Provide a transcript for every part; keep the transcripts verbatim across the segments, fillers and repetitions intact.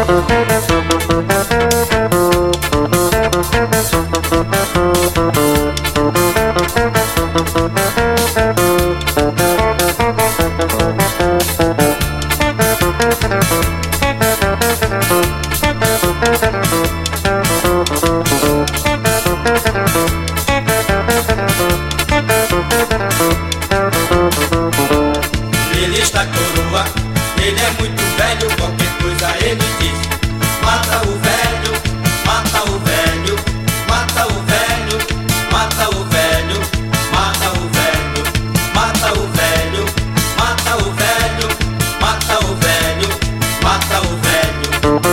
Ele está coroa, ele é muito velho, qualquer coisa ele diz. Mata o velho, mata o velho, mata o velho, mata o velho, mata o velho, mata o velho, mata o velho, mata o velho, mata o velho.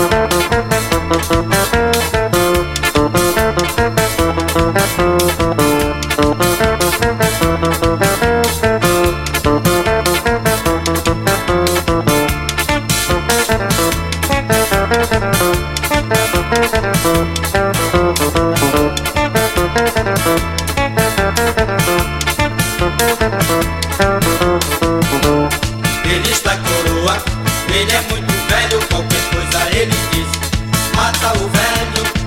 Ele está coroa, ele é muito velho, qualquer coisa ele diz. Mata o velho,